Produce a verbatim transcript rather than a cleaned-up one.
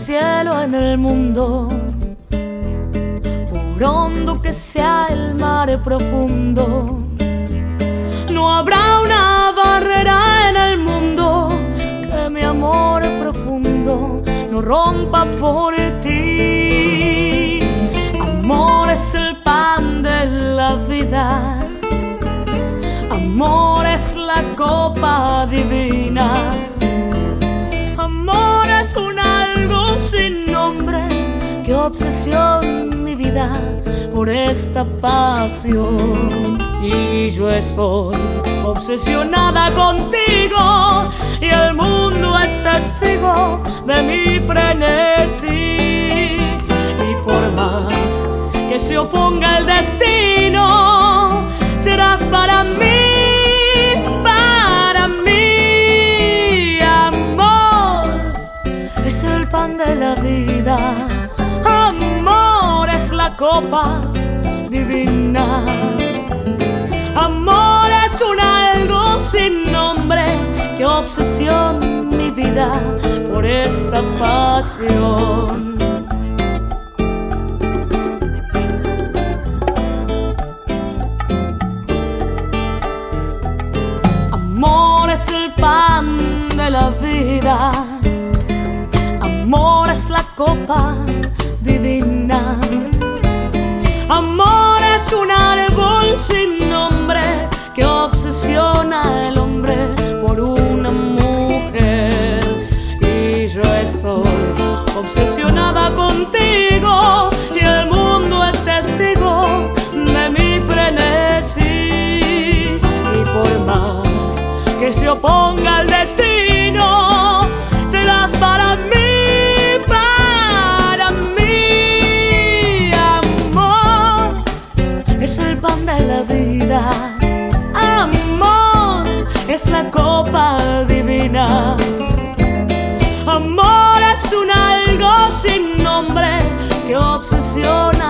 cielo en el mundo, por hondo que sea el mar profundo, no habrá una barrera en el mundo que mi amor profundo no rompa por ti. Amor es el pan de la vida, amor es la copa divina, amor es un algo sin nombre que obsesiona mi vida por esta pasión. Y yo estoy obsesionada contigo y el mundo es testigo de mi frenesí. Y por más que se oponga el destino, serás para mí, para mí. Amor es el pan de la vida, amor es la copa divina, amor es un algo sin nombre que obsesiona mi vida por esta pasión. Amor es el pan de la vida, amor es la copa divina, amor es un árbol sin nombre que obsesiona al hombre por una mujer. Y yo estoy obsesionada contigo y el mundo es testigo de mi frenesí. Y por más que se oponga el destino, serás para mí, para mí. Amor es el pan de la vida, amor es la copa divina, amor es un algo sin nombre que obsesiona